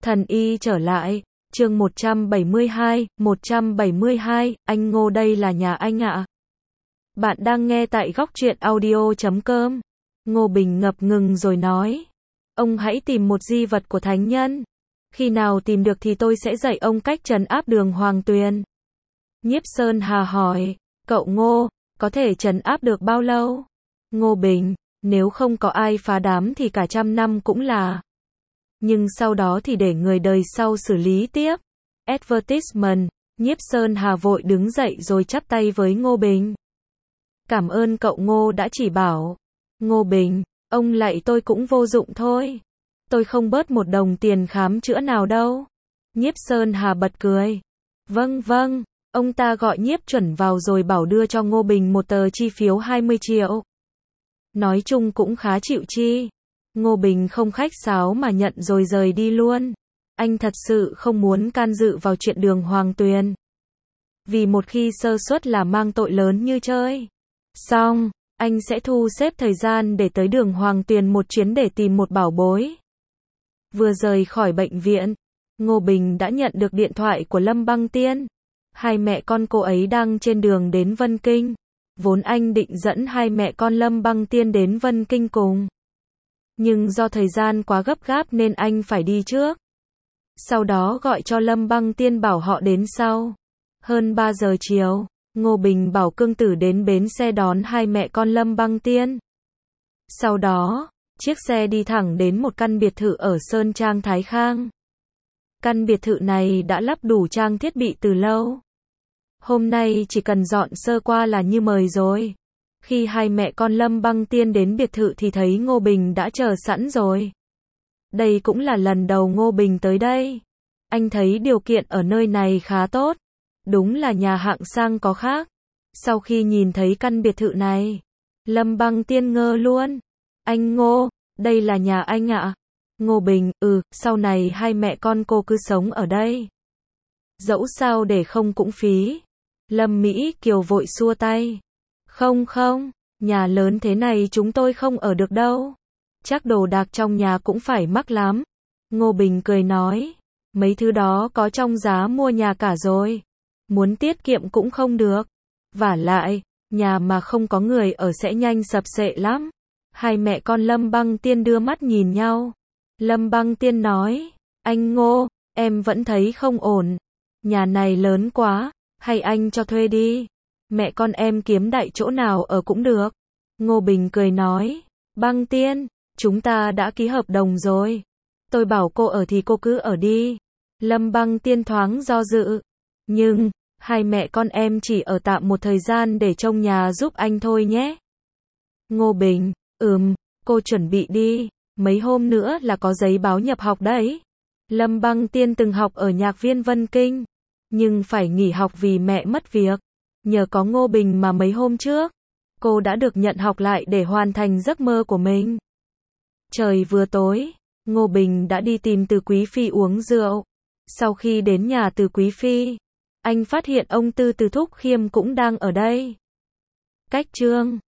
Thần y trở lại, chương 172, anh Ngô đây là nhà anh ạ. Bạn đang nghe tại góc truyện audio.com. Ngô Bình ngập ngừng rồi nói. Ông hãy tìm một di vật của thánh nhân. Khi nào tìm được thì tôi sẽ dạy ông cách trấn áp Đường Hoàng Tuyền. Nhiếp Sơn Hà hỏi, cậu Ngô, có thể trấn áp được bao lâu? Ngô Bình, nếu không có ai phá đám thì cả 100 năm cũng là. Nhưng sau đó thì để người đời sau xử lý tiếp. Advertisement, Nhiếp Sơn Hà vội đứng dậy rồi chắp tay với Ngô Bình. Cảm ơn cậu Ngô đã chỉ bảo. Ngô Bình, ông lạy tôi cũng vô dụng thôi. Tôi không bớt một đồng tiền khám chữa nào đâu. Nhiếp Sơn Hà bật cười. Vâng vâng, ông ta gọi Nhiếp Chuẩn vào rồi bảo đưa cho Ngô Bình một tờ chi phiếu 20 triệu. Nói chung cũng khá chịu chi. Ngô Bình không khách sáo mà nhận rồi rời đi luôn. Anh thật sự không muốn can dự vào chuyện Đường Hoàng Tuyền. Vì một khi sơ suất là mang tội lớn như chơi. Xong, anh sẽ thu xếp thời gian để tới Đường Hoàng Tuyền một chuyến để tìm một bảo bối. Vừa rời khỏi bệnh viện, Ngô Bình đã nhận được điện thoại của Lâm Băng Tiên. Hai mẹ con cô ấy đang trên đường đến Vân Kinh. Vốn anh định dẫn hai mẹ con Lâm Băng Tiên đến Vân Kinh cùng. Nhưng do thời gian quá gấp gáp nên anh phải đi trước. Sau đó gọi cho Lâm Băng Tiên bảo họ đến sau. Hơn 3 giờ chiều, Ngô Bình bảo Cương Tử đến bến xe đón hai mẹ con Lâm Băng Tiên. Sau đó, chiếc xe đi thẳng đến một căn biệt thự ở Sơn Trang Thái Khang. Căn biệt thự này đã lắp đủ trang thiết bị từ lâu. Hôm nay chỉ cần dọn sơ qua là như mời rồi. Khi hai mẹ con Lâm Băng Tiên đến biệt thự thì thấy Ngô Bình đã chờ sẵn rồi. Đây cũng là lần đầu Ngô Bình tới đây. Anh thấy điều kiện ở nơi này khá tốt. Đúng là nhà hạng sang có khác. Sau khi nhìn thấy căn biệt thự này, Lâm Băng Tiên ngơ luôn. Anh Ngô, đây là nhà anh ạ. Ngô Bình, sau này hai mẹ con cô cứ sống ở đây. Dẫu sao để không cũng phí. Lâm Mỹ Kiều vội xua tay. Không không, nhà lớn thế này chúng tôi không ở được đâu. Chắc đồ đạc trong nhà cũng phải mắc lắm. Ngô Bình cười nói, mấy thứ đó có trong giá mua nhà cả rồi. Muốn tiết kiệm cũng không được. Vả lại, nhà mà không có người ở sẽ nhanh sập xệ lắm. Hai mẹ con Lâm Băng Tiên đưa mắt nhìn nhau. Lâm Băng Tiên nói, anh Ngô, em vẫn thấy không ổn. Nhà này lớn quá, hay anh cho thuê đi. Mẹ con em kiếm đại chỗ nào ở cũng được. Ngô Bình cười nói, Băng Tiên, chúng ta đã ký hợp đồng rồi. Tôi bảo cô ở thì cô cứ ở đi. Lâm Băng Tiên thoáng do dự. Nhưng, hai mẹ con em chỉ ở tạm một thời gian để trông nhà giúp anh thôi nhé. Ngô Bình, cô chuẩn bị đi. Mấy hôm nữa là có giấy báo nhập học đấy. Lâm Băng Tiên từng học ở Nhạc viên Vân Kinh. Nhưng phải nghỉ học vì mẹ mất việc. Nhờ có Ngô Bình mà mấy hôm trước, cô đã được nhận học lại để hoàn thành giấc mơ của mình. Trời vừa tối, Ngô Bình đã đi tìm Từ Quý Phi uống rượu. Sau khi đến nhà Từ Quý Phi, anh phát hiện ông Tư Từ Thúc Khiêm cũng đang ở đây. Cách chương